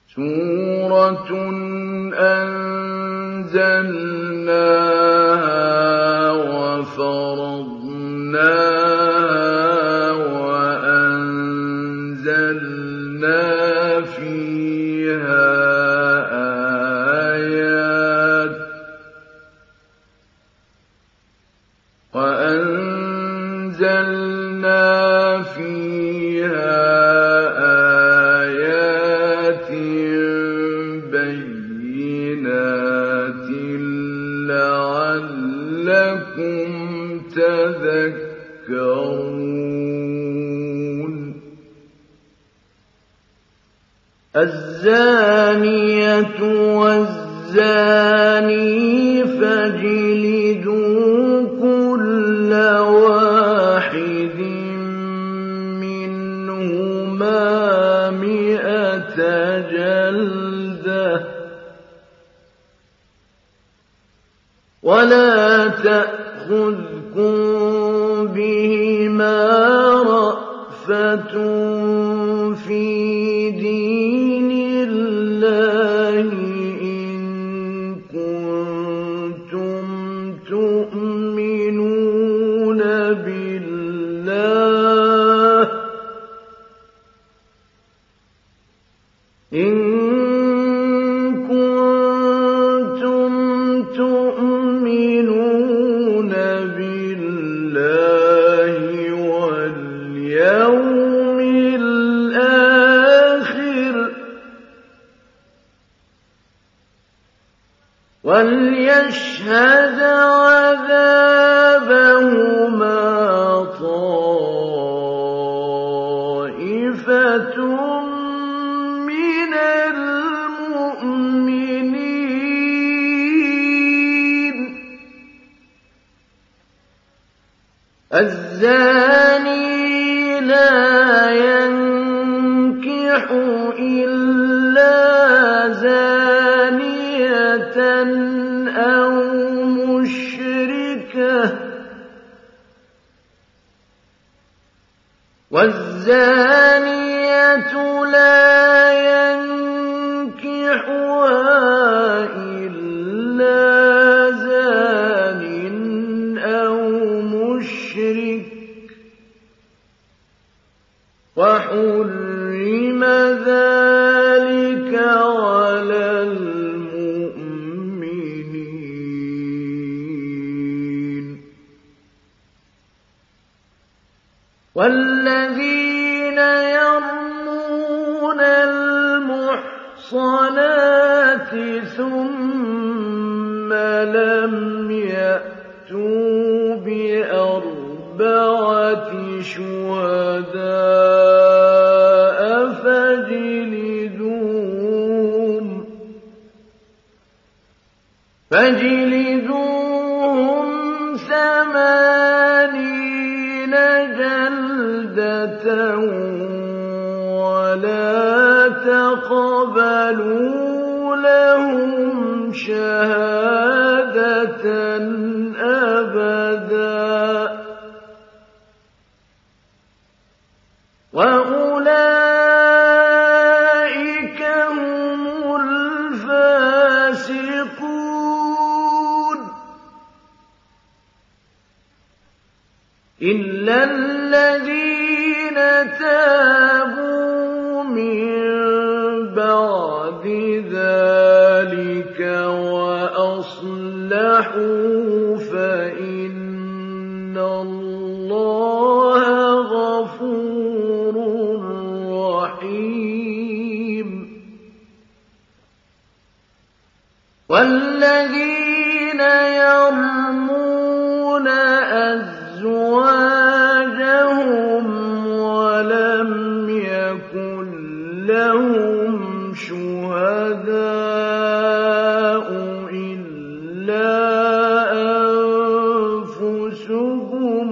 سورة أنزلناها وفرضناها وأنزلنا فيها آيات بينات لعلكم تذكرون الزانية والزاني فاجلدوا كل واحد منهما 100 جلدة ولا تأخذكم بهما رأفة في دين الله إن كنتم تؤمنون بالله واليوم الآخر وليشهد عذابهما طائفة من المؤمنين الزاني لا ينكح إلا زانية أو مشركة والزانية لا ينكحها إلا زان أو مشرك وحرم ذلك على المؤمنين والذين يرمون المحصنات ثم لم يأتوا ب4 شهداء فاجلدوهم 80 جلدة ولا تقبلوا لهم شهادة أبدا وأولئك هم الفاسقون إلا الذين تابوا من بعد ذلك وأصلحوا فإن الله غفور رحيم والذين يرمون أزواجهم ولم يكن لهم شهداء إلا أنفسهم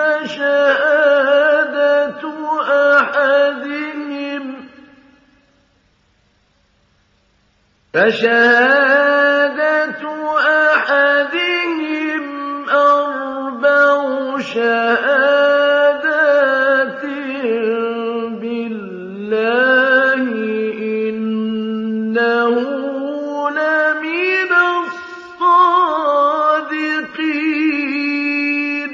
فشهادة أحدهم فشهادة أحدهم أربع شهادات بالله إنه لمن الصادقين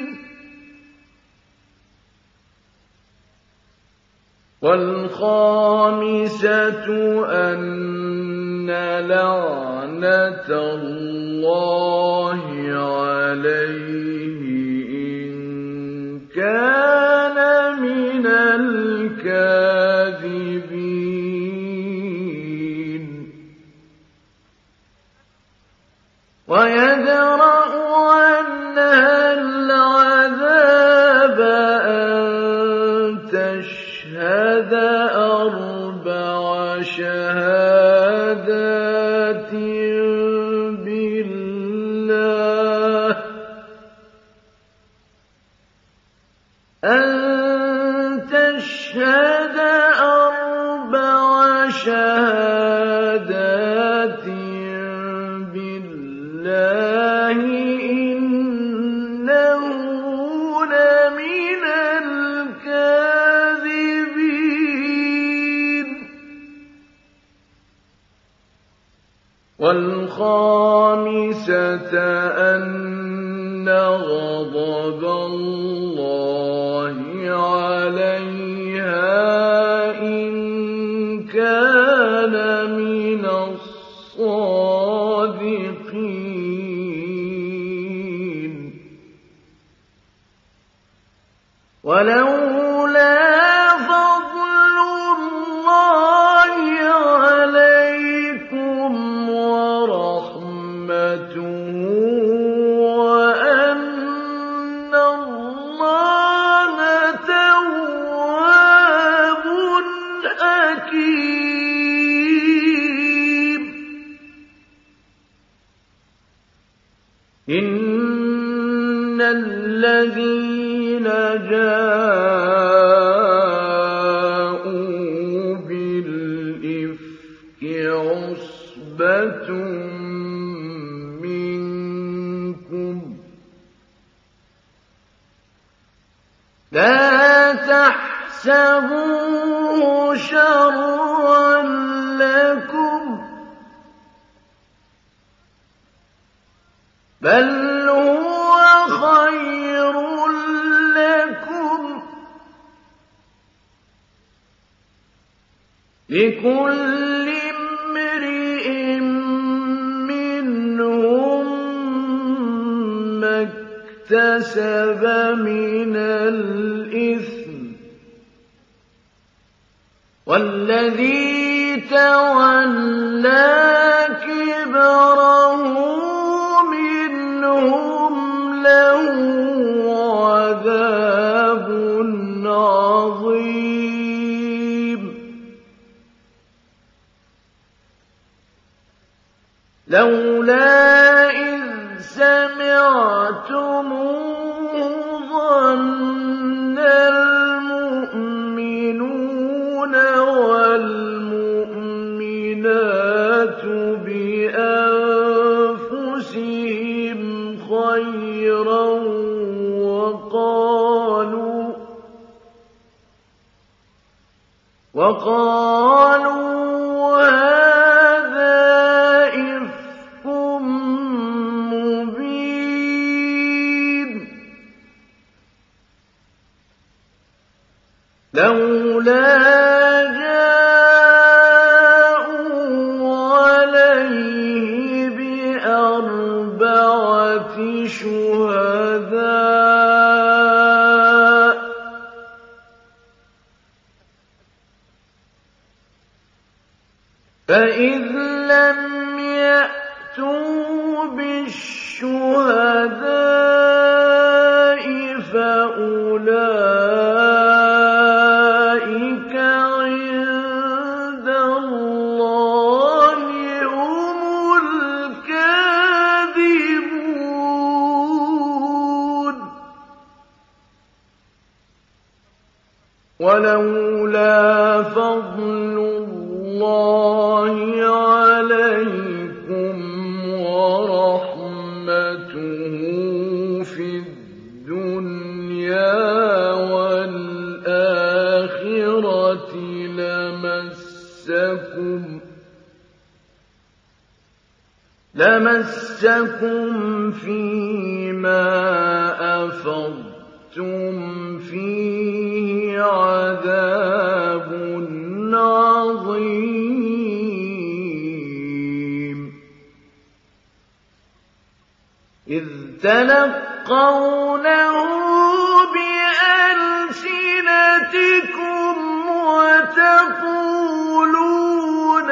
والخامسة أن لعنة الله عليه إن كان من الكاذبين ويدرأ عنها العذاب أن تشهد أربع شهادات بالله إنه لمن الكاذبين والخامسة أن غضب الله عليها إن كان من الصادقين ولولا فضل الله عليكم ورحمته وأن الله تواب حكيم إن الذين جاءوا بالإفك عصبة منكم لا تحسبوه شرا لكم بل هو خير لكم لكل امرئ منهم ما اكتسب من الإثم والذي تولى كبره منهم له عذاب عظيم لولا إذ سمعتموه ظن المؤمنون والمؤمنات بأنفسهم خيرا وقالوا هذا إفك مبين لولا جاءوا عليه بأربعة شهداء فإذ لم يأتوا بالشهداء فأولئك عند الله هم الكاذبون ولولا فضل الله عليكم لمسكم فيما أفضتم فيه عذاب عظيم إذ تلقونه بألسنتكم وتقولون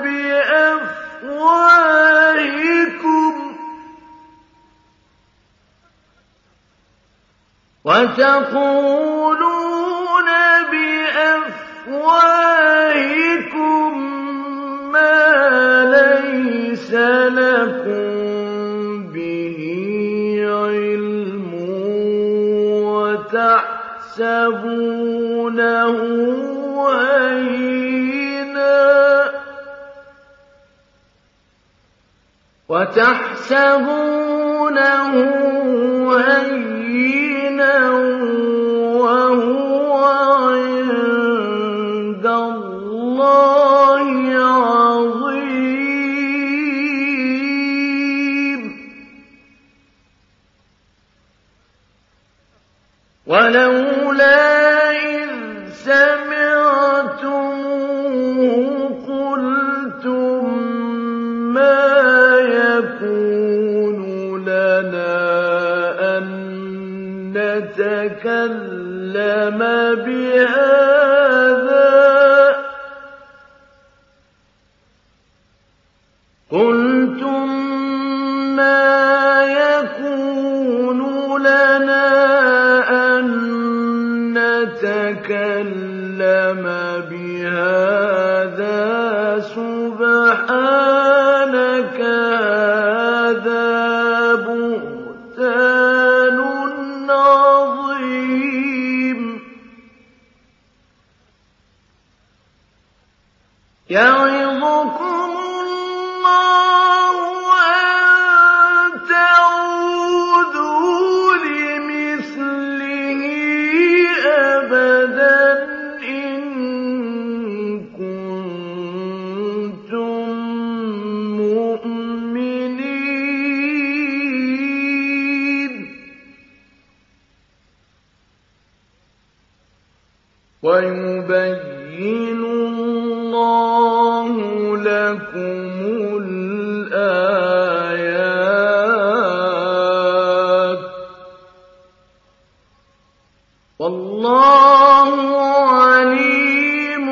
بأفواهكم ما ليس لكم به علم وتحسبونه هينا وهو عند الله عظيم ولولا إذ سمعتموه قلتم ما يكون لنا أن نتكلم بهذا سبحانك هذا بهتان عظيم يعظكم الله أن تعودوا لمثله أبدا إن كنتم مؤمنين ويبين الله لكم الآيات والله عليم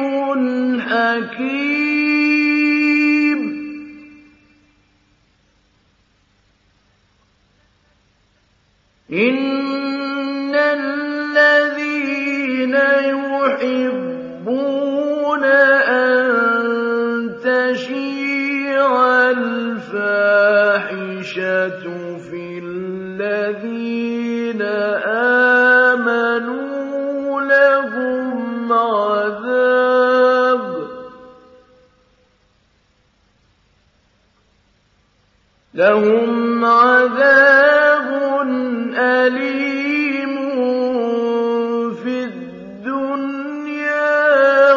حكيم إن الذين يحبون أن تشيع الفاحشة في الذين آمنوا لهم عذاب أليم في الدنيا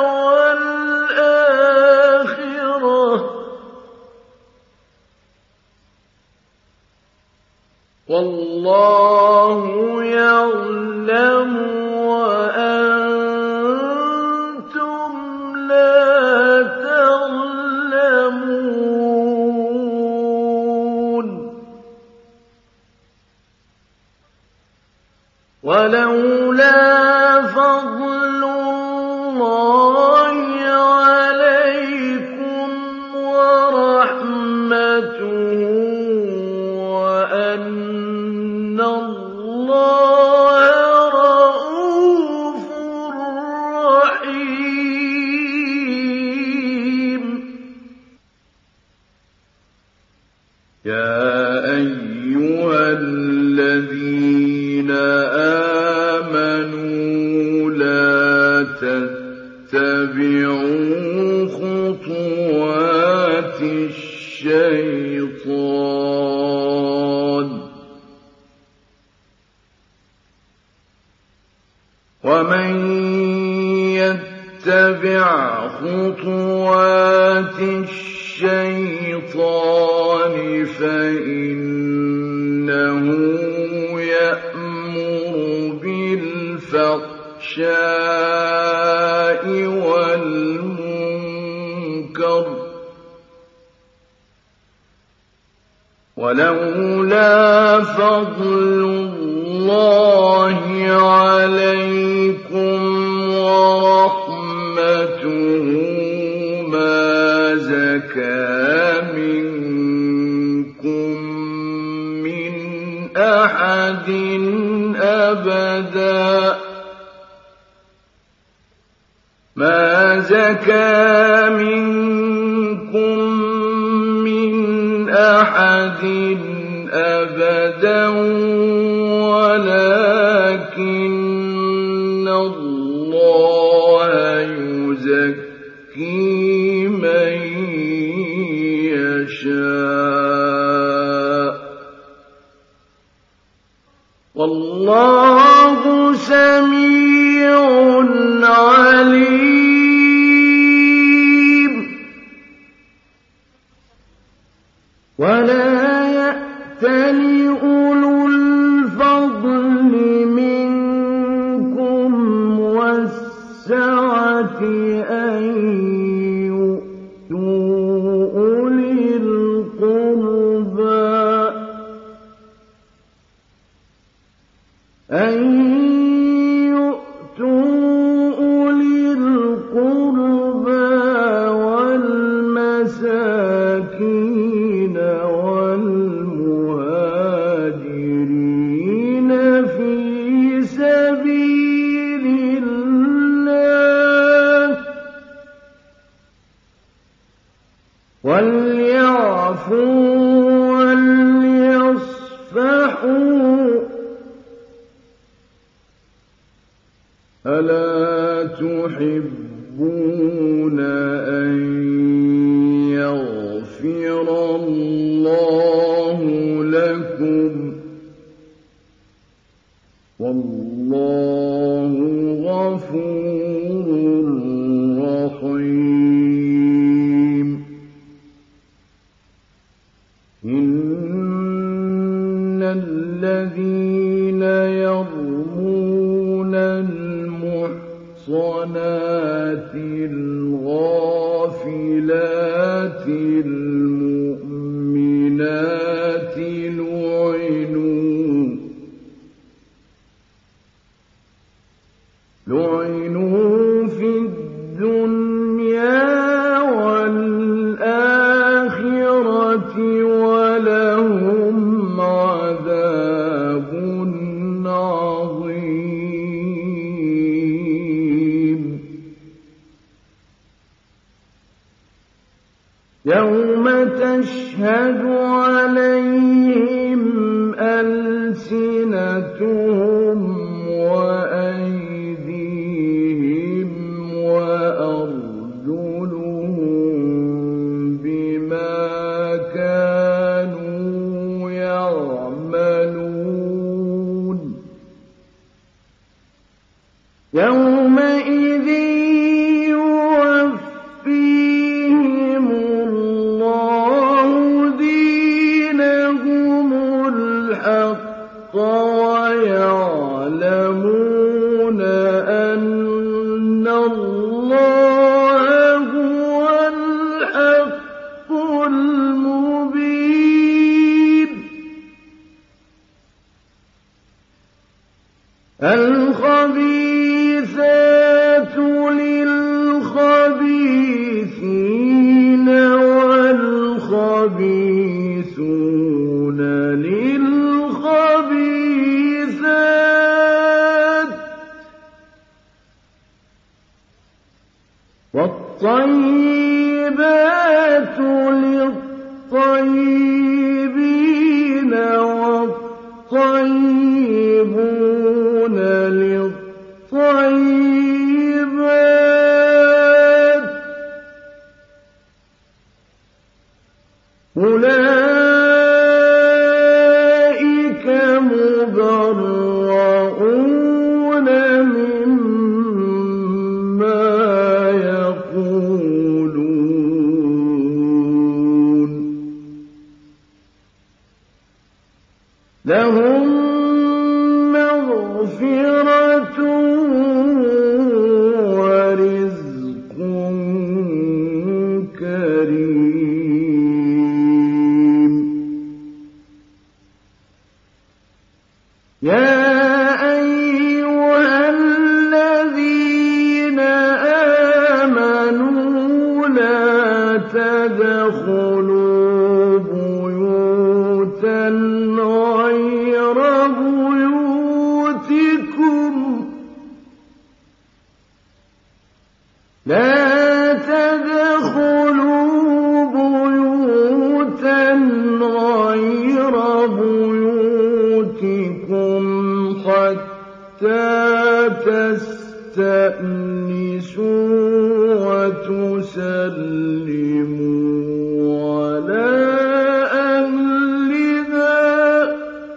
والآخرة والله يعلم وأنتم لا تعلمون ولولا فضل الله عليكم ورحمته وأن الله رءوف رحيم يا أيها الذين آمنوا لا تتبعوا خطوات الشيطان ومن يتبع خطوات خُطُوَاتِ الشَّيْطَانِ فَإِنَّهُ يَأْمُرُ بِالْفَحْشَاءِ وَالْمُنكَرِ ۚ وَلَوْلَا فَضْلُ اللَّهِ عَلَيْكُمْ وَرَحْمَتُهُ مَا زَكَىٰ مِنكُم مِّنْ أَحَدٍ أَبَدًا وَلَٰكِنَّ اللَّهَ يُزَكِّي مَن يَشَاءُ ۗ وَاللَّهُ سَمِيعٌ عَلِيمٌ. وَلَا يَأْتَلِ أُولُو الْفَضْلِ مِنكُمْ وَالسَّعَةِ أَن يُؤْتُوا أُولِي الْقُرْبَىٰ وَالْمَسَاكِينَ وَالْمُهَاجِرِينَ فِي سَبِيلِ اللَّهِ وَلْيَعْفُوا وَلْيَصْفَحُوا ۗ أَلَا تُحِبُّونَ أَن يَغْفِرَ اللَّهُ لَكُمْ ۗ وَاللَّهُ غَفُورٌ رَّحِيمٌ. إِنَّ الَّذِينَ يَرْمُونَ الْمُحْصَنَاتِ الْغَافِلَاتِ الْمُؤْمِنَاتِ لُعِنُوا فِي الدُّنْيَا وَالْآخِرَةِ وَلَهُمْ عَذَابٌ عَظِيمٌ. يَوْمَ تَشْهَدُ عَلَيْهِمْ أَلْسِنَتُهُمْ وَأَيْدِيهِمْ وَأَرْجُلُهُم بِمَا كَانُوا يَعْمَلُونَ يَوْمَئِذٍ يُوَفِّيهِمُ اللَّهُ دِينَهُمُ الْحَقَّ وَيَعْلَمُونَ أَنَّ اللَّهَ هُوَ الْحَقُّ الْمُبِينُ. الْخَبِيثَاتُ لِلْخَبِيثِينَ وَالْخَبِيثُونَ لِلْخَبِيثَاتِ وَالطَّيِّبَاتُ لِلطَّيِّبِينَ وَالطَّيِّبُونَ لِلطَّيِّبَاتِ ۚ أُولَٰئِكَ مُبَرَّءُونَ مِمَّا يَقُولُونَ لهم مغفرة ورزق كريم. يا أيها الذين آمنوا لا تدخلوا بيوتا غير بيوتكم حتى تستأنسوا وتسلموا على أهلها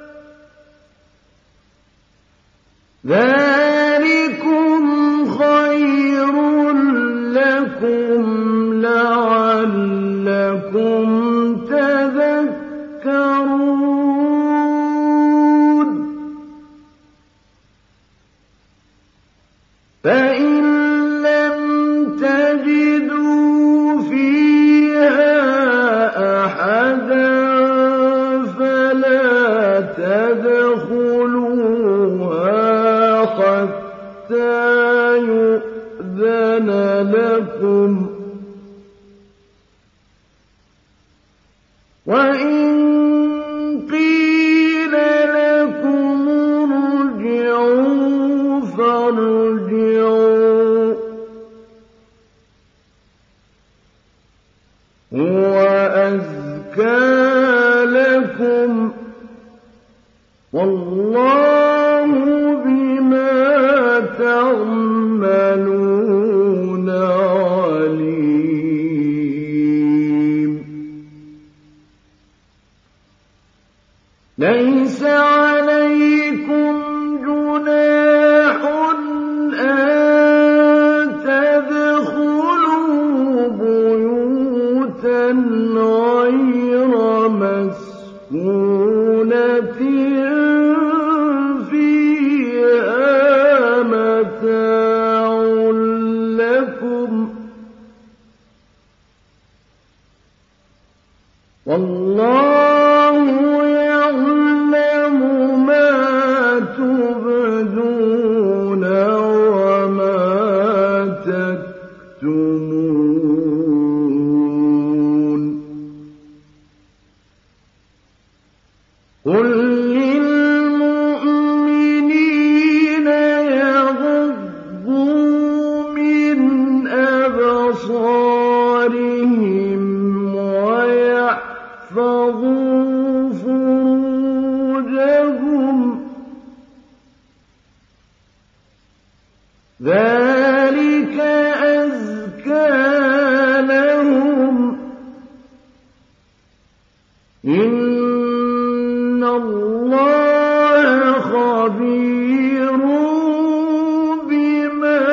ذلكم خير لكم لعلكم تذكرون. فإن لم تجدوا فيها أحدا فلا تدخلوها حتى يؤذن لكم، وإن قيل لكم ارجعوا فارجعوا هو أزكى لكم والله بما تعملون عليم. ليس عليكم جناح أن تدخلوا بيوتا غير مسكونة فيها متاع لكم والله يعلم ما تبدون وما تكتمون. قل للمؤمنين يغضوا من أبصارهم ويحفظوا فروجهم ذلك أزكى لهم إن الله خبير بما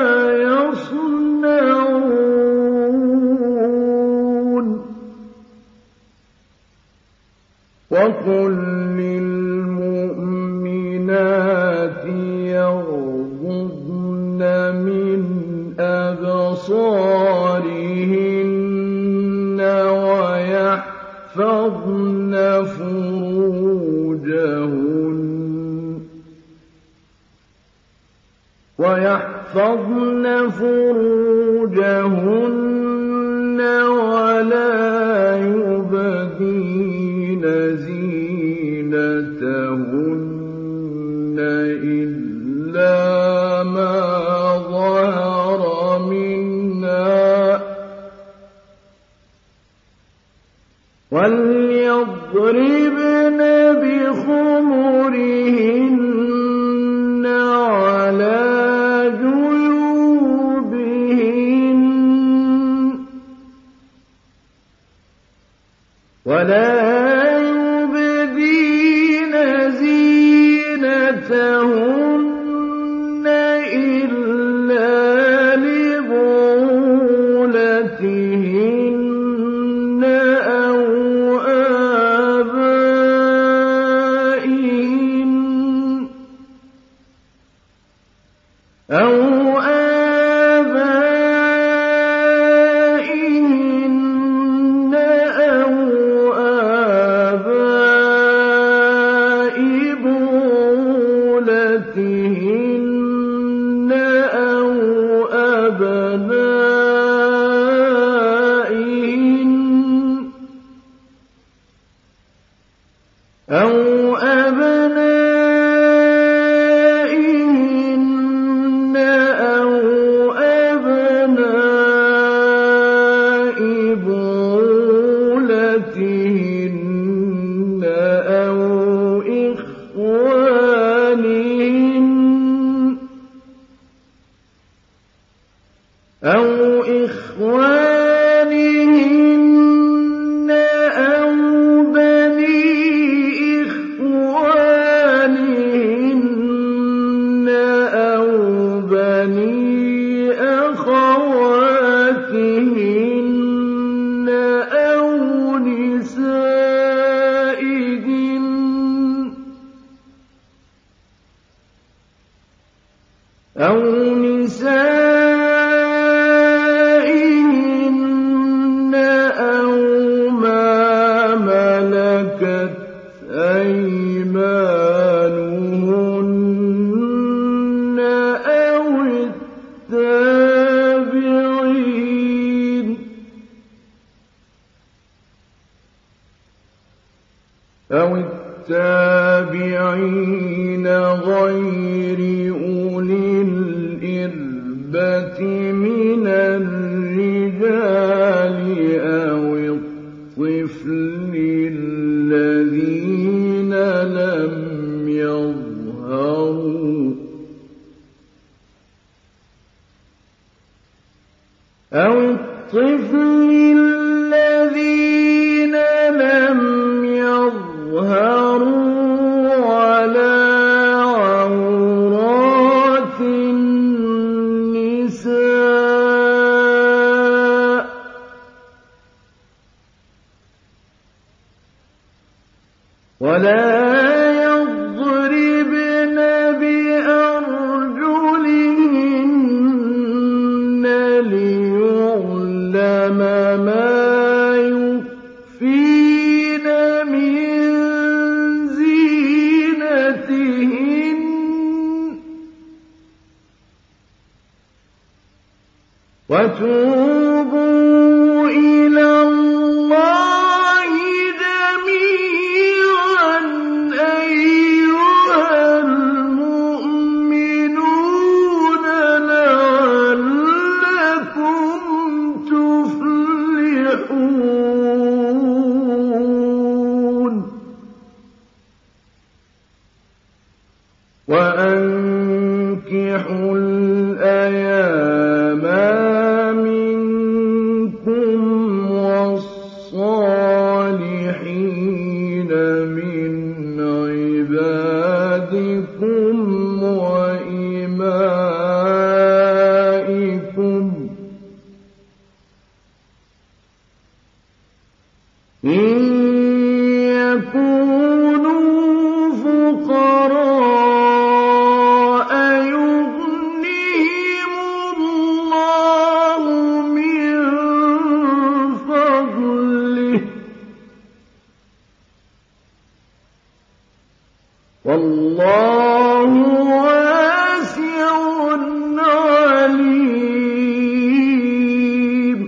يصنعون. وقل للمؤمنات يغضضن من أبصارهن ويحفظن فروجهن ولا يبدين زينتهن إلا ما ظهر منها وليضربن بخمرهن على جيوبهن ولا يبدين زينتهن إلا لبعولتهن أو آبائهن أَوِ التَّابِعِينَ غَيْرِ أُولِي الْإِرْبَةِ مِنَ الرِّجَالِ أَوِ الطِّفْلِ الَّذِينَ لَمْ يَظْهَرُوا عَلَىٰ عَوْرَاتِ النِّسَاءِ ۖ وَلَا يَضْرِبْنَ بِأَرْجُلِهِنَّ لِيُعْلَمَ مَا يُخْفِينَ مِن زِينَتِهِنَّ ۚ وَتُوبُوا إِلَى اللَّهِ جَمِيعًا أَيُّهَا الْمُؤْمِنُونَ لَعَلَّكُمْ تُفْلِحُونَ وَأَنكِحُوا الْأَيَامَىٰ مِنكُمْ وَالصَّالِحِينَ مِنْ عِبَادِكُمْ وَإِمَائِكُمْ إِن يَكُونُوا فُقَرَاءَ يُغْنِهِمُ اللَّهُ مِن فَضْلِهِ ۗ وَاللَّهُ وَاسِعٌ عَلِيمٌ.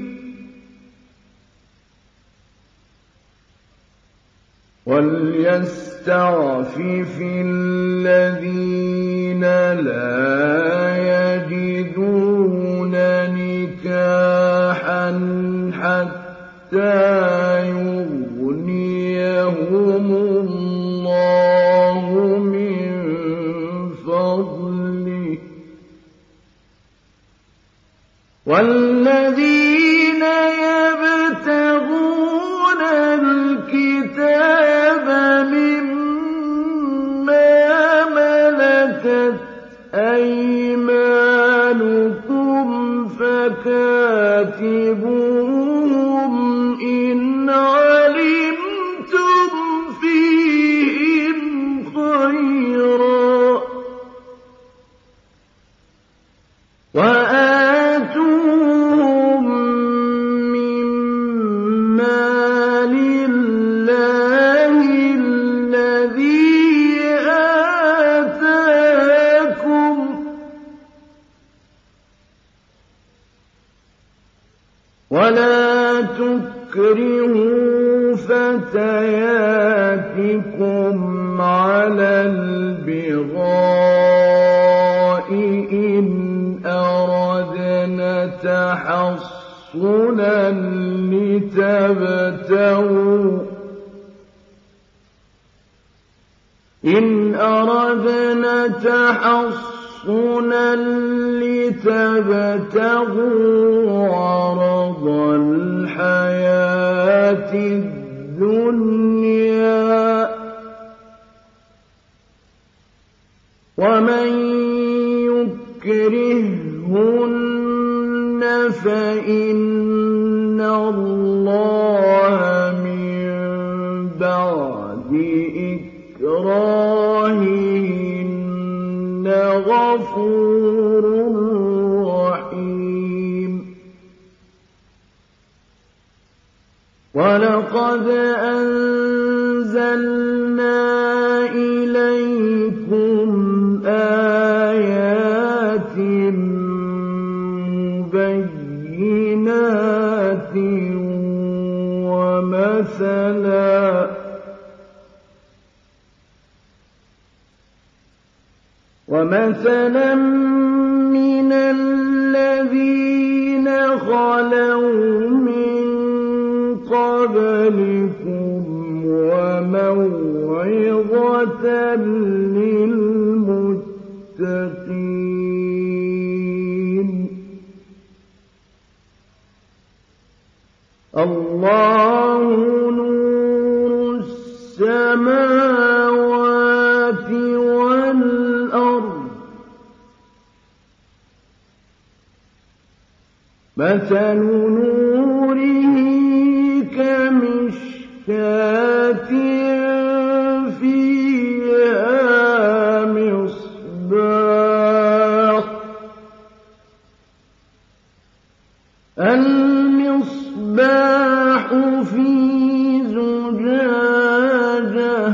وَلْيَسْتَعْفِفِ الَّذِينَ لَا يَجِدُونَ نِكَاحًا حَتَّىٰ يُغْنِيَهُمُ اللَّهُ مِن فَضْلِهِ ۗ وَالَّذِينَ يَبْتَغُونَ الْكِتَابَ مِمَّا مَلَكَتْ أَيْمَانُكُمْ فَكَاتِبُوهُمْ إِنْ عَلِمْتُمْ فِيهِمْ خَيْرًا ۖ وَآتُوهُم مِّن مَّالِ اللَّهِ الَّذِي آتَاكُمْ ۚ وَلَا تُكْرِهُوا فَتَيَاتِكُمْ عَلَى الْبِغَاءِ إِنْ أَرَدْنَ تَحَصُّنًا لِتَبْتَغُوا عَرَضَ الْحَيَاةِ الدُّنْيَا ۚ وَمَن يُكْرِههُّنَّ فَإِنَّ اللَّهَ مِن بَعْدِ إِكْرَاهِهِنَّ غَفُورٌ رَّحِيمٌ. وَلَقَدْ أَنزَلْنَا إِلَيْكُمْ آيَاتٍ مُبَيِّنَاتٍ وَمَثَلًا ومثلا من الذين خلوا من قبلكم وموعظة للمتقين الله نور السماوات والأرض مثل نوره كمشكاة فيها مصباح المصباح في زجاجة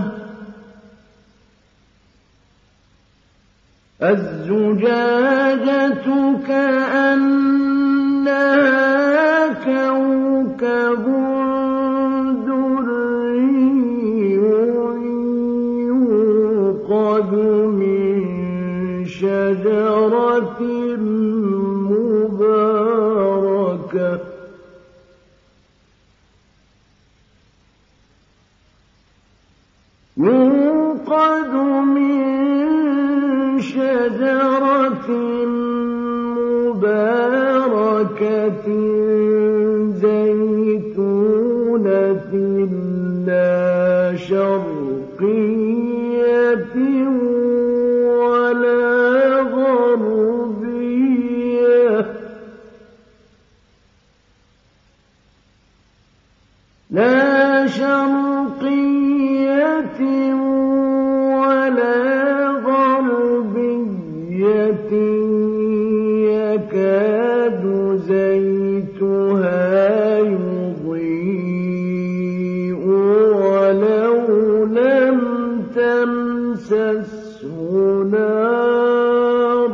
الزجاجة كأنها كوكب دري يوقد من شجرة مباركة يوقد من شجرة مباركة زيتونة لا شرقية ولا غربية لا شرقية ولا غربية يكاد زيتها يضيء ولو لم تمسسه نار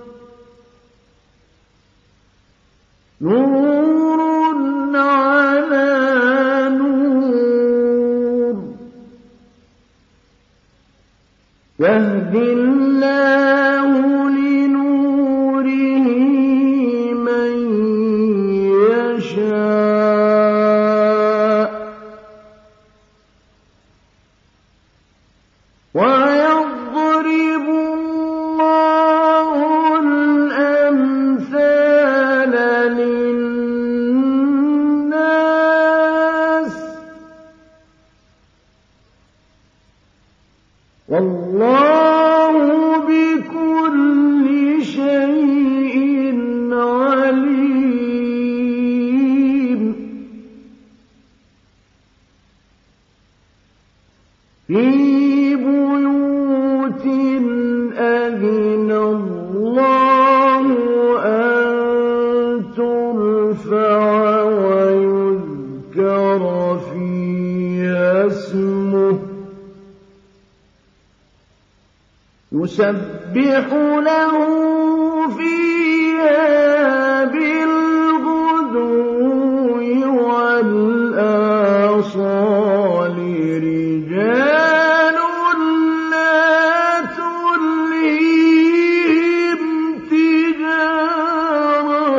نور على نور يهدي الله لنوره من يشاء ويضرب الله الأمثال للناس والله بكل شيء عليم في بيوت أذن الله أن ترفع ويذكر فيها اسمه يسبح له فيها بالغدو والآصال رجال لا تلهيهم تجارة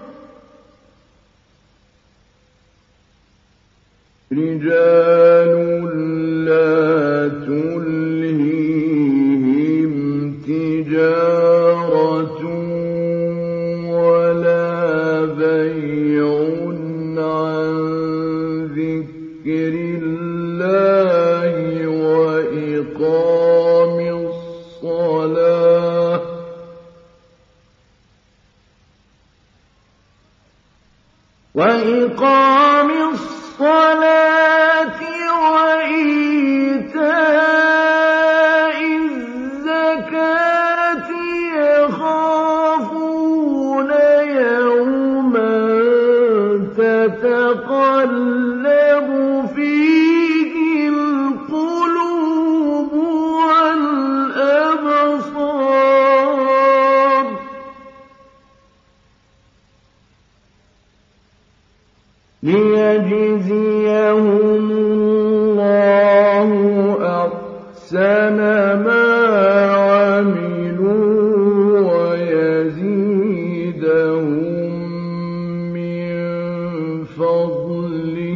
رجال لا تلهيهم تجارة ولا بيع عن ذكر الله وإقام الصلاة وإيتاء الزكاة يخافون يوما تتقلب فيه القلوب والأبصار ليجزيهم الله أحسن ما عملوا فضله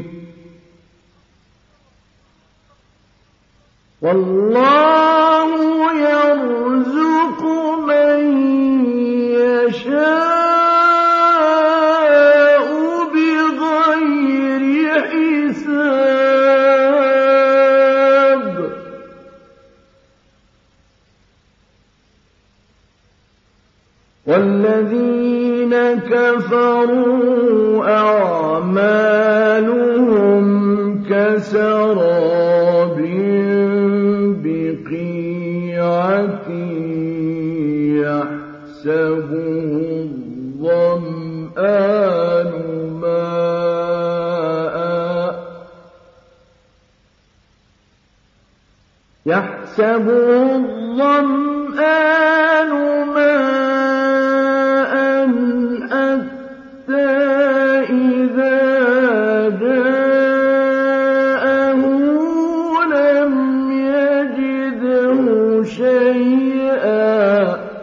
والله يرزق من يشاء بغير حساب والذين كفروا أعمالهم كسراب بقيعة يحسبه الظمآن ماء حتى إذا جاءه لم يجده شيئا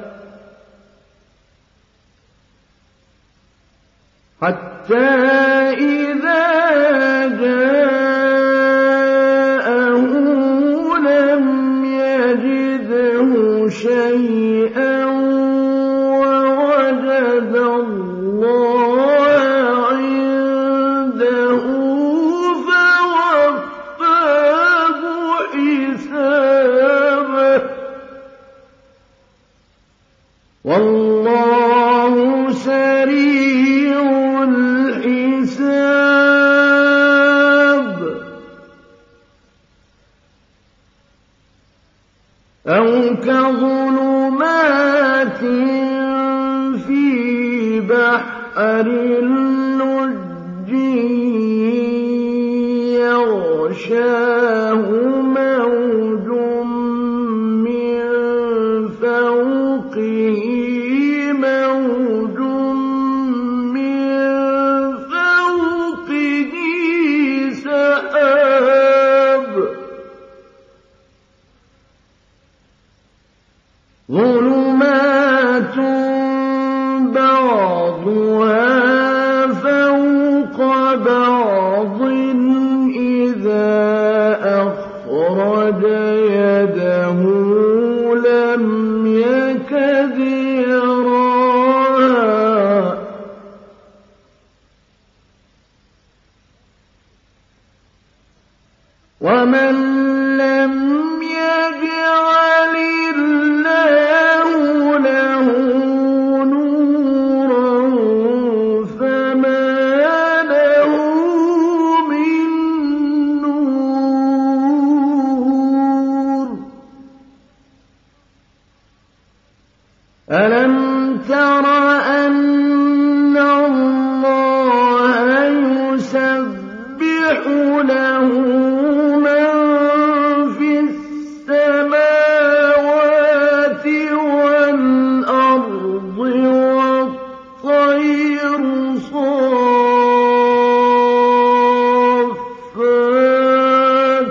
حتى إذا جاءه لم يجده شيئا ووجد الله عنده فوفاه حسابه والله سريع الحساب أو كظلمات في بحر لجي يغشاه موج من فوقه موج من فوقه سحاب ظلمات بعضها فوق بعض إذا أخرج يده لم يكد يراها ومن لم يجعل الله له نورا فما له من نور ألم تر أن الله يسبح له من في السماوات والأرض والطير صافات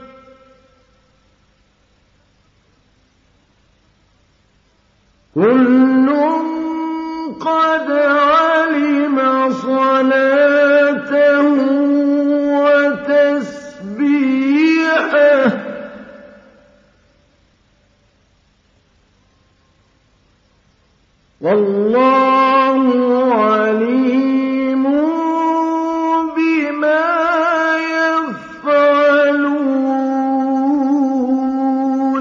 كل قد علم صلاته وتسبيحه والله عليم بما يفعلون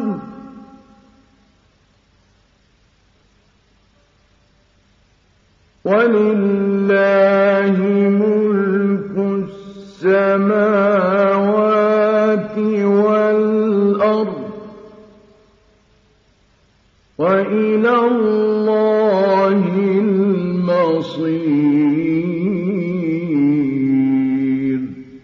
ولله ملك السماوات والأرض وإلى الله المصير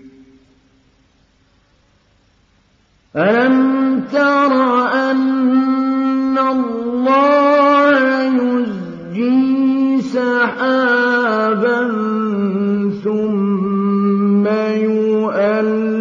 ألم تر أن الله يزجي سحابا ثم يؤلف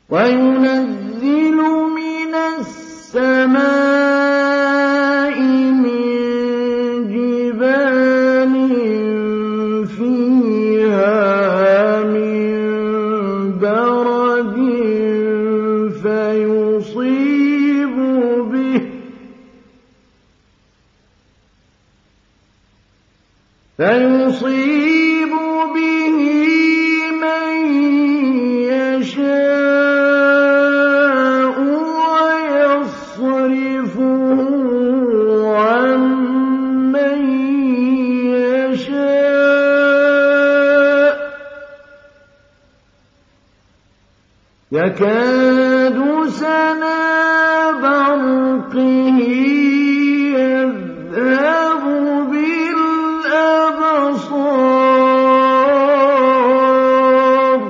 وينزل من السماء من جبال فيها من برد فيصيب به من يشاء ويصرفه عن من يشاء يكاد سنا برقه يذهب بالأبصار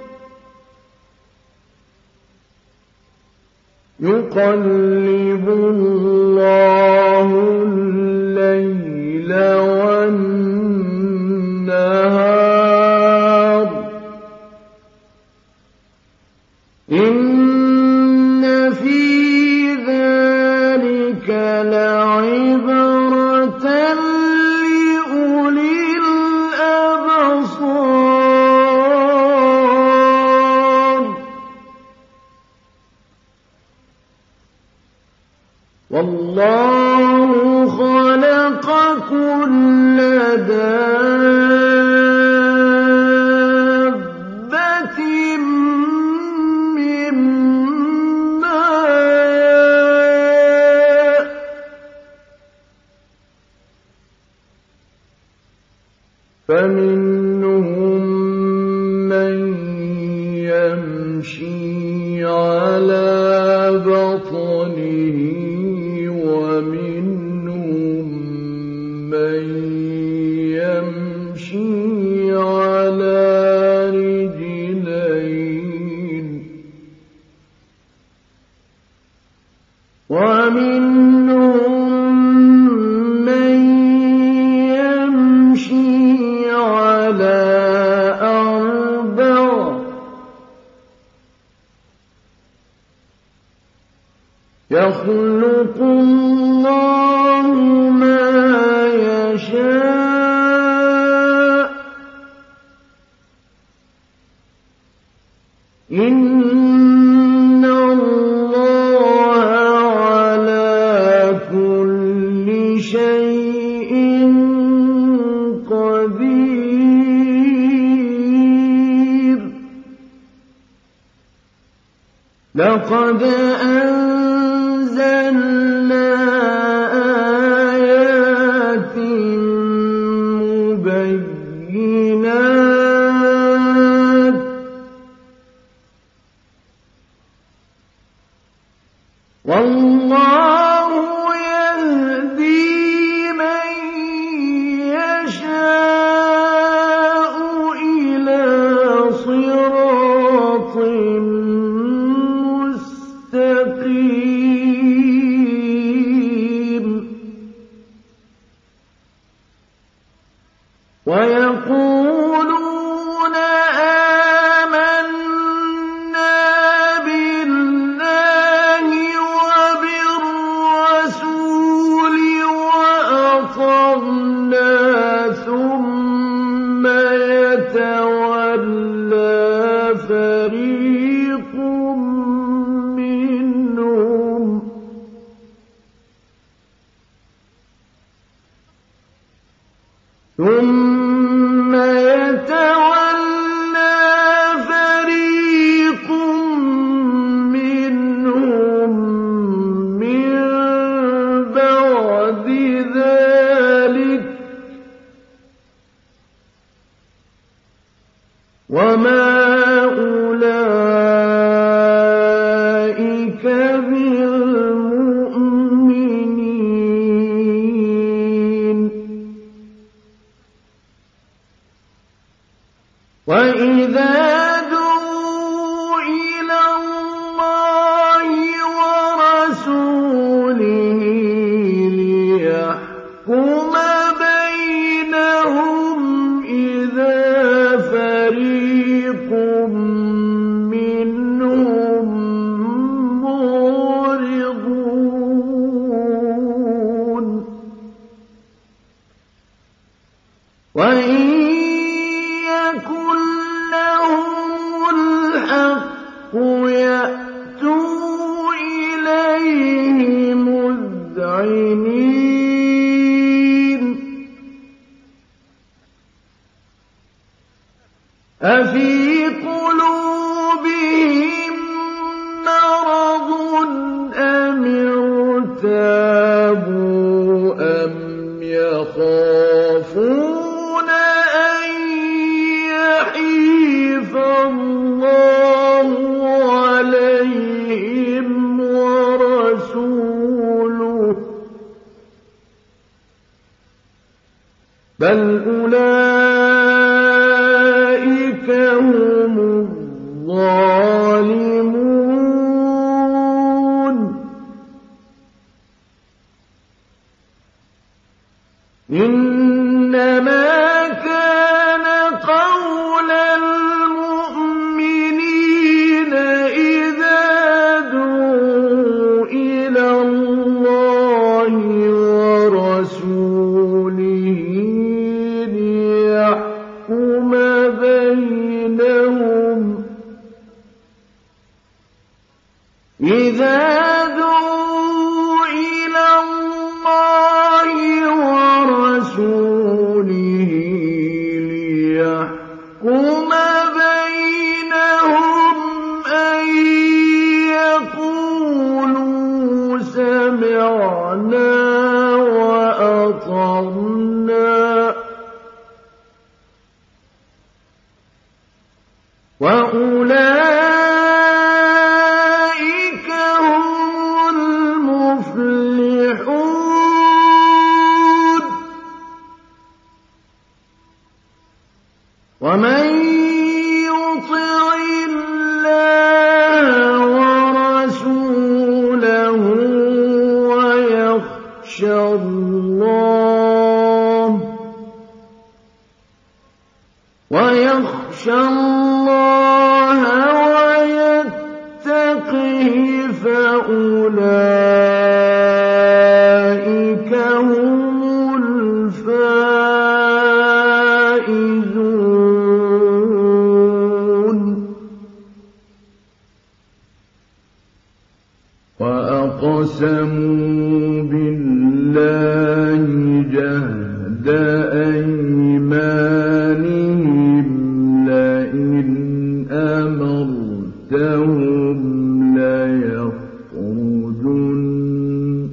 يقلب الله الليل والنهار إن في ذلك لعبرة لأولي الأبصار والله خلق كل دابة من ماء فمنهم من يمشي على بطنه ومنهم من يمشي على رجلين ومنهم من يمشي على أربع يخلق الله ما يشاء إن الله على كل شيء قدير لقد أنزلنا آيات مبينات والله يهدي من يشاء إلى صراط مستقيم ويقولون آمنا بالله وبالرسول يَأْتُوا إِلَيْهِ مُذْعِنِينَ أَفِي قُلُوبِهِم مَّرَضٌ أَمِ ارْتَابُوا أَمْ يَخَافُونَ أَن يَحِيفَ اللَّهُ عَلَيْهِمْ وَرَسُولُهُ بَلْ أُولَٰئِكَ هُمُ الظَّالِمُونَ إِنَّمَا كَانَ قَوْلَ الْمُؤْمِنِينَ إِذَا دُعُوا إِلَى اللَّهِ وَرَسُولِهِ لِيَحْكُمَ بَيْنَهُمْ أَن يَقُولُوا سَمِعْنَا وَأَطَعْنَا وَأُولَٰئِكَ هُمُ الْمُفْلِحُونَ وَمَن يُطِعِ اللَّهَ وَرَسُولَهُ وَيَخْشَ اللَّهَ وَيَتَّقْهِ فَأُولَٰئِكَ هُمُ الْفَائِزُونَ وَأَقْسَمُوا بِاللَّهِ جَهْدَ أَيْمَانِهِمْ لَئِنْ أَمَرْتَهُمْ لَيَخْرُجُنَّ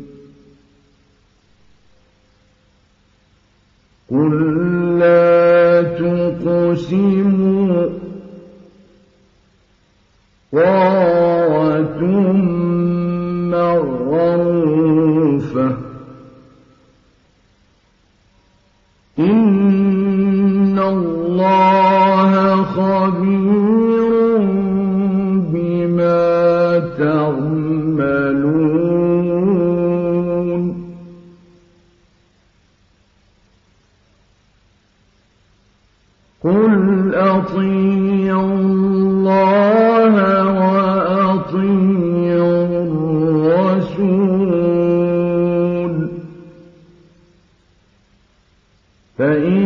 قُل لَّا تُقْسِمُوا طَاعَةٌ مَّعْرُوفَةٌ إِنَّ اللَّهَ خَبِيرٌ بِمَا تَعْمَلُونَ قُلْ أَطِيعُوا اللَّهَ وَأَطِيعُوا الرَّسُولَ فَإِن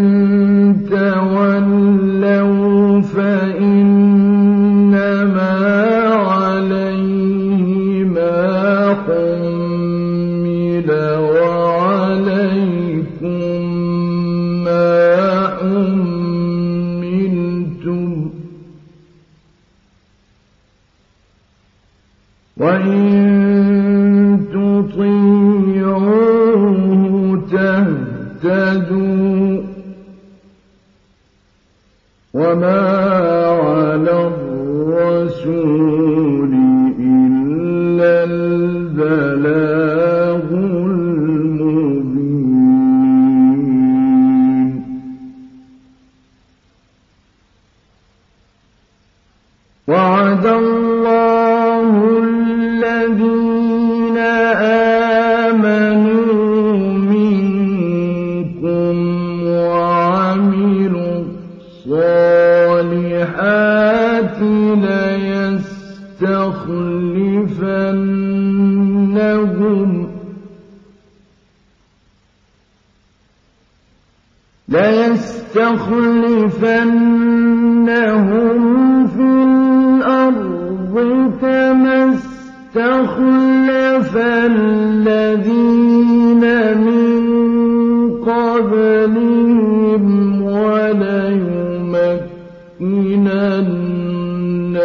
تَوَلَّوْا فَإِنَّمَا عَلَيْهِ مَا حُمِّلَ وَعَلَيْكُم مَّا حُمِّلْتُمْ وَإِن تُطِيعُوهُ تَهْتَدُوا وَمَا عَلَى الرَّسُولِ إِلَّا الْبَلَاغُ الْمُبِينُ وَعَدَ اللَّهُ الَّذِينَ آمَنُوا مِنكُمْ وَعَمِلُوا الصَّالِحَاتِ لَيَسْتَخْلِفَنَّهُمْ فِي الْأَرْضِ كما استخلف الذين من قبلهم وليمكنن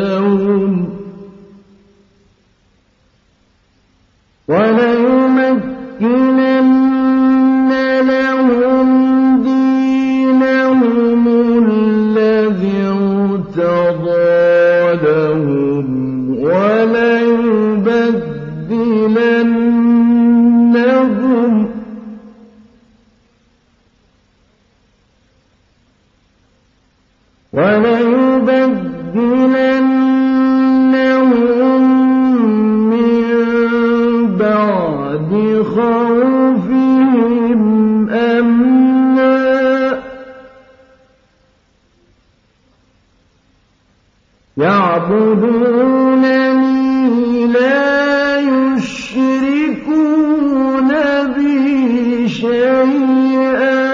لهم دينهم الذي ارتضى لهم وليبدلنهم من بعد خوفهم أمنا يعبدونني لا يشركون بي شيئا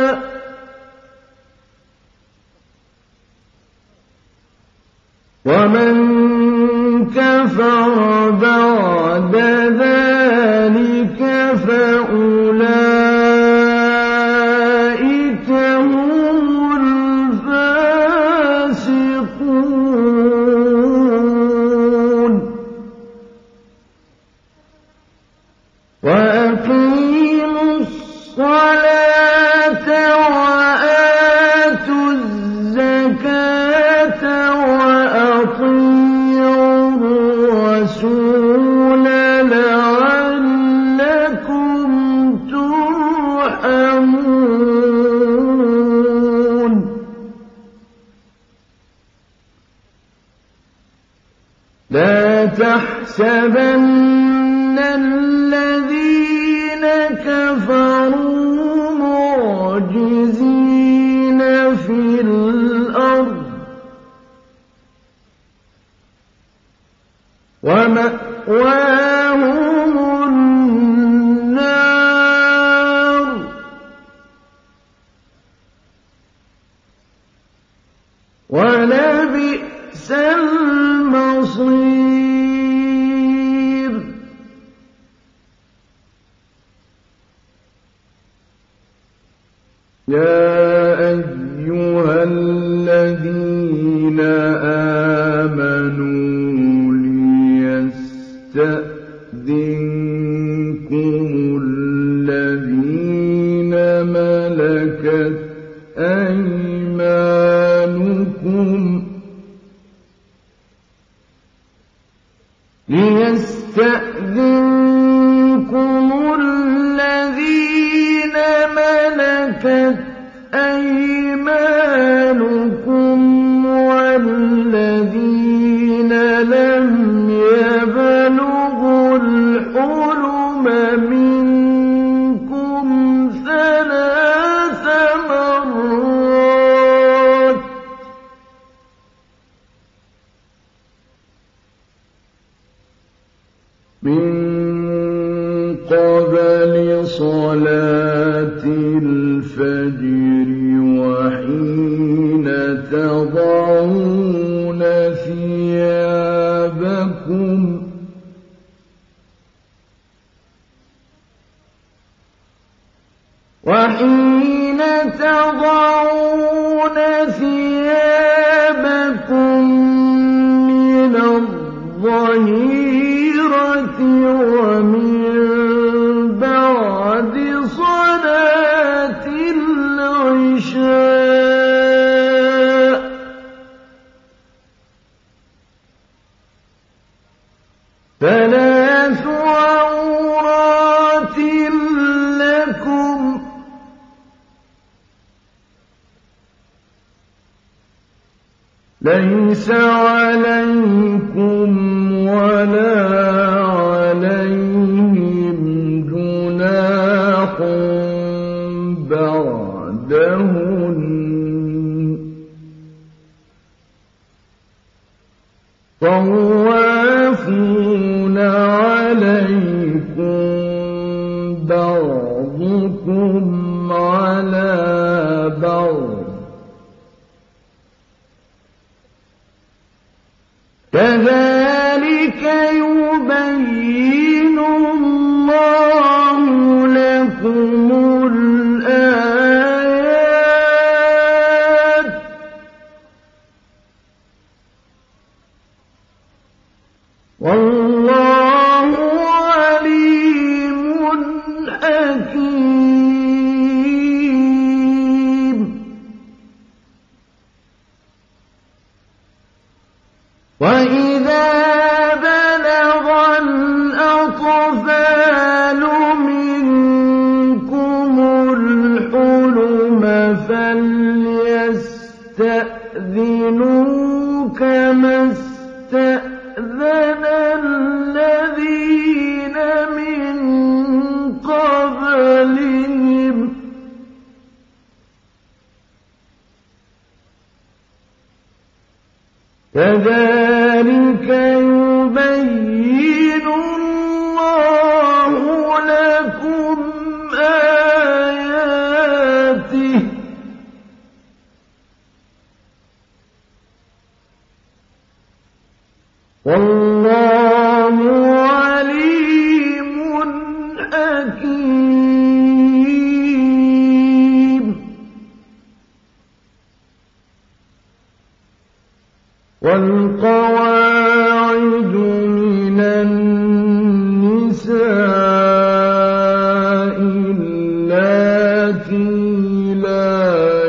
ومن كفر بعد ذلك فأولئك هم الفاسقون وأقيموا الصلاة وآتوا الزكاة وأطيعوا الرسول لعلكم ترحمون لا تحسبن الذين كفروا معجزين في الأرض ومأواهم النار ولبئس المصير يا أيها الذين آمنوا ليستأذنكم الذين ملكت أيمانكم والذين لم يبلغوا الحلم منكم 3 مرات من قبل صلاة الفجر وحين تضعون ثيابكم من الظهيرة ومن بعد صلاة العشاء ثلاث عورات لكم ليس عليكم ولا عليهم جناح بعدهن طوافون عليكم بعضكم على بعض كذلك والله عليم حكيم. وإذا بلغ الأطفال منكم الحلم فليستأذنوا كما استأذن الذين من قبلهم كذلك يبين الله لكم آياته والله عليم حكيم. والقواعد من النساء اللاتي لا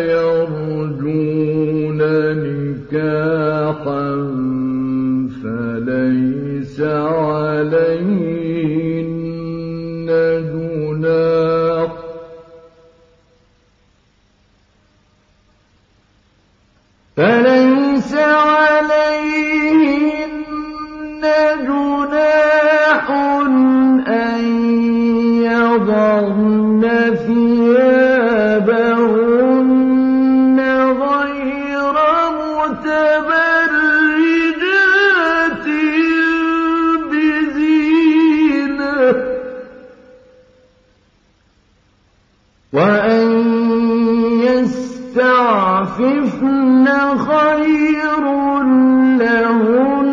يرجون نكاحا فليس عليهن جناح أن يضعن ثيابهن غير متبرجات بزينة وأن يستعففن خير لهن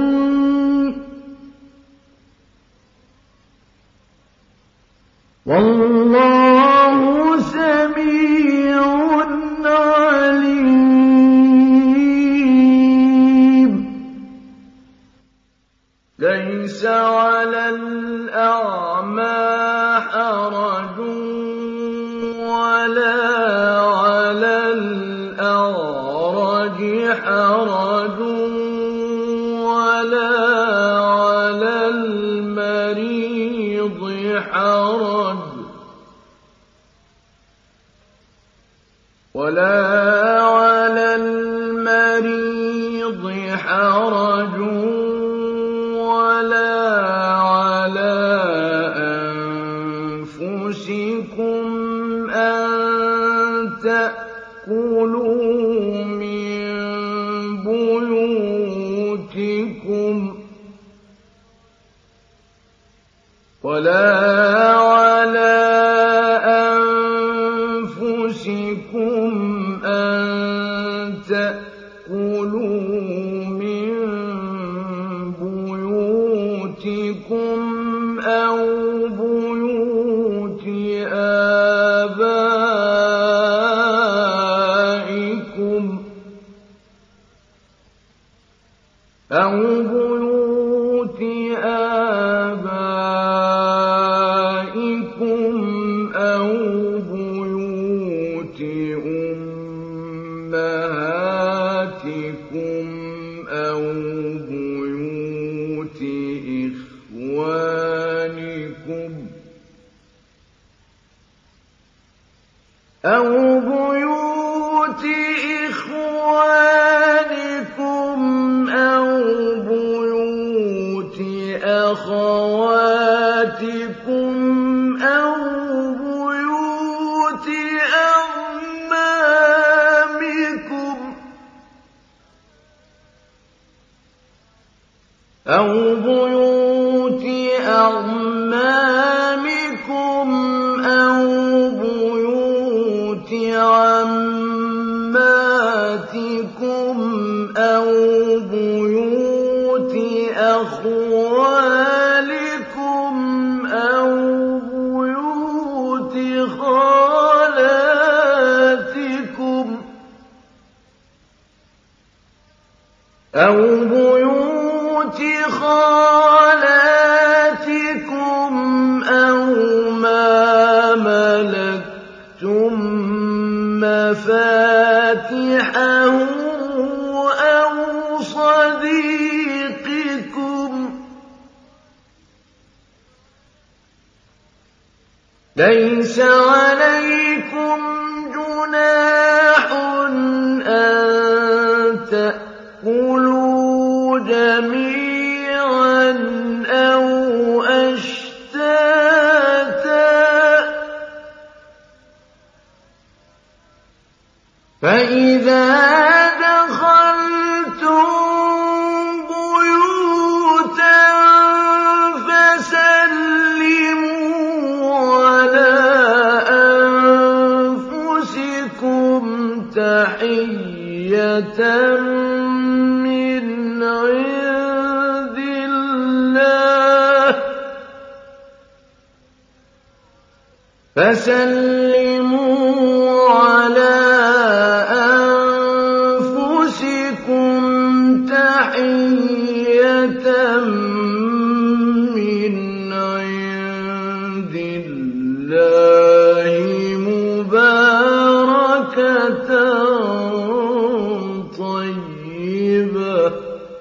والله سميع عليم. ليس على الأعمى حرج ولا على الأعرج حرج ولا على المريض حرج ولا على المريض حرج ولا على أنفسكم أن تأكلوا من بيوتكم ولا على أنفسكم أن تأكلوا من بيوتكم أو بيوت آبائكم أو بيوت آبائكم أو بيوت أمهاتكم أو بيوت إخوانكم أو بيوت إخوانكم أو بيوت أخواتكم أو بيوت أعمامكم أو بيوت أعمامكم أو بيوت عماتكم أو بيوت أخوالكم أو بيوت خالاتكم أو بيوت خالاتكم لَيْسَ عَلَيْكُمْ جُنَاحٌ أَن تَأْكُلُوا جَمِيعًا أَوْ أَشْتَاتًا ۚ فَإِذَا دَخَلْتُم بُيُوتًا فَسَلِّمُوا عَلَىٰ أَنفُسِكُمْ تَحِيَّةً مِّنْ عِندِ اللَّهِ ۖ فَسَلِّمُوا عَلَىٰ أَنفُسِكُمْ تَحِيَّةً مِّنْ عِندِ اللَّهِ مُبَارَكَةً طَيِّبَةً ۚ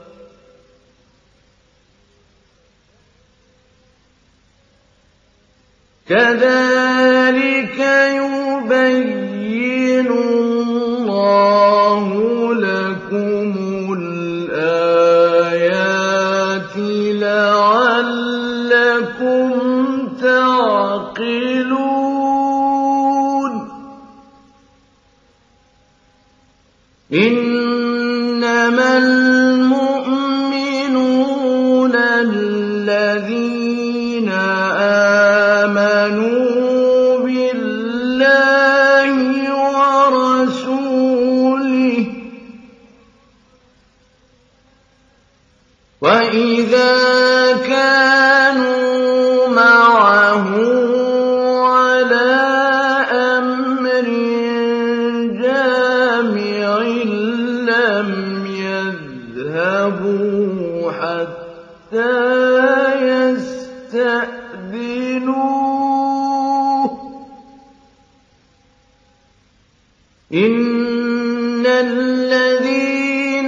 كَذَٰلِكَ يُبَيِّنُ اللَّهُ لَكُمُ الْآيَاتِ لَعَلَّكُمْ تَعْقِلُونَ إِنَّمَا الْمُؤْمِنُونَ الَّذِينَ آمَنُوا بِاللَّهِ وَرَسُولِهِ ۚ وَإِذَا كَانُوا مَعَهُ عَلَىٰ أَمْرٍ جَامِعٍ لَّمْ يَذْهَبُوا حَتَّىٰ يَسْتَأْذِنُوهُ ۚ إِنَّ الَّذِينَ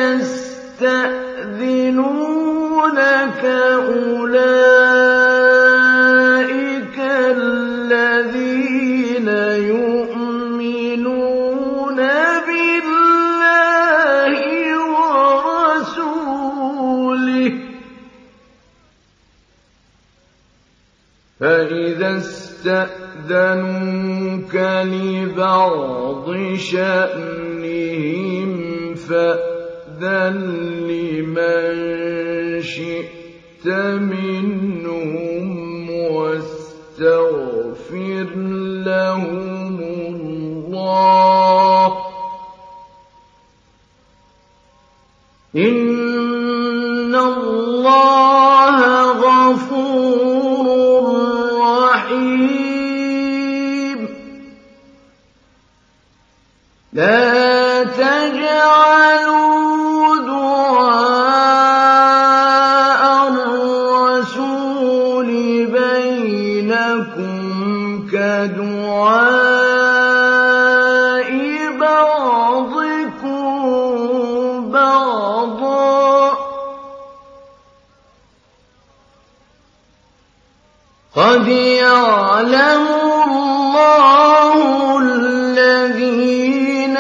يَسْتَأْذِنُونَكَ أُولَٰئِكَ الَّذِينَ يُؤْمِنُونَ بِاللَّهِ وَرَسُولِهِ ۚ فَإِذَا اسْتَأْذَنُوكَ لِبَعْضِ شَأْنِهِمْ فَأْذَن لِّمَن شِئْتَ مِنْهُمْ وَاسْتَغْفِرْ لَهُمُ اللَّهَ ۚ إِنَّ اللَّهَ غَفُورٌ رَّحِيمٌ لَا تَجْعَلُوا دُعَاءَ الرَّسُولِ بَيْنَكُمْ كَدُعَاءِ بَعْضِكُم بَعْضًا ۚ قَدْ يَعْلَمُ اللَّهُ الَّذِينَ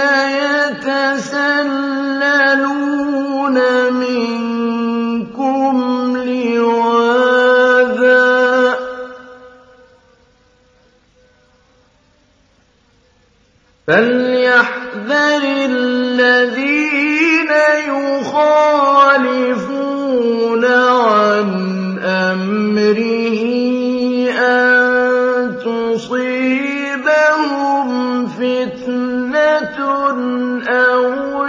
يَتَسَلَّلُونَ مِنكُمْ لِوَاذًا ۚ فَلْيَحْذَرِ الَّذِينَ يُخَالِفُونَ عَنْ أَمْرِهِ أَن تُصِيبَهُمْ فِتْنَةٌ أَوْ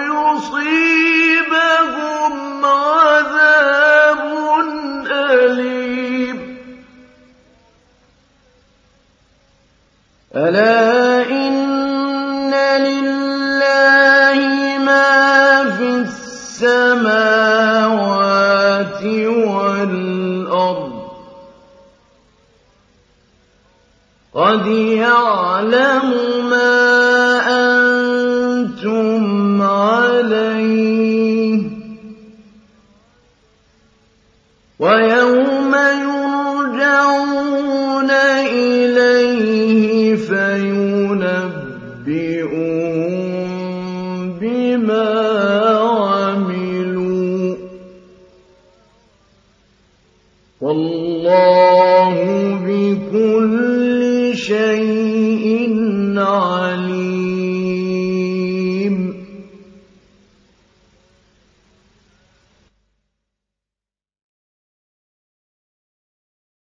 يُصِيبَهُمْ عَذَابٌ أَلِيمٌ أَلَا إِنَّ لِلَّهِ مَا فِي السَّمَاوَاتِ وَالْأَرْضِ ۚ قَدْ يَعْلَمُ مَا أَنتُمْ عَلَيْهِ ۖ وَيَوْمَ يُرْجَعُونَ إِلَيْهِ وَاللَّهُ بِكُلِّ شَيْءٍ عَلِيمٌ.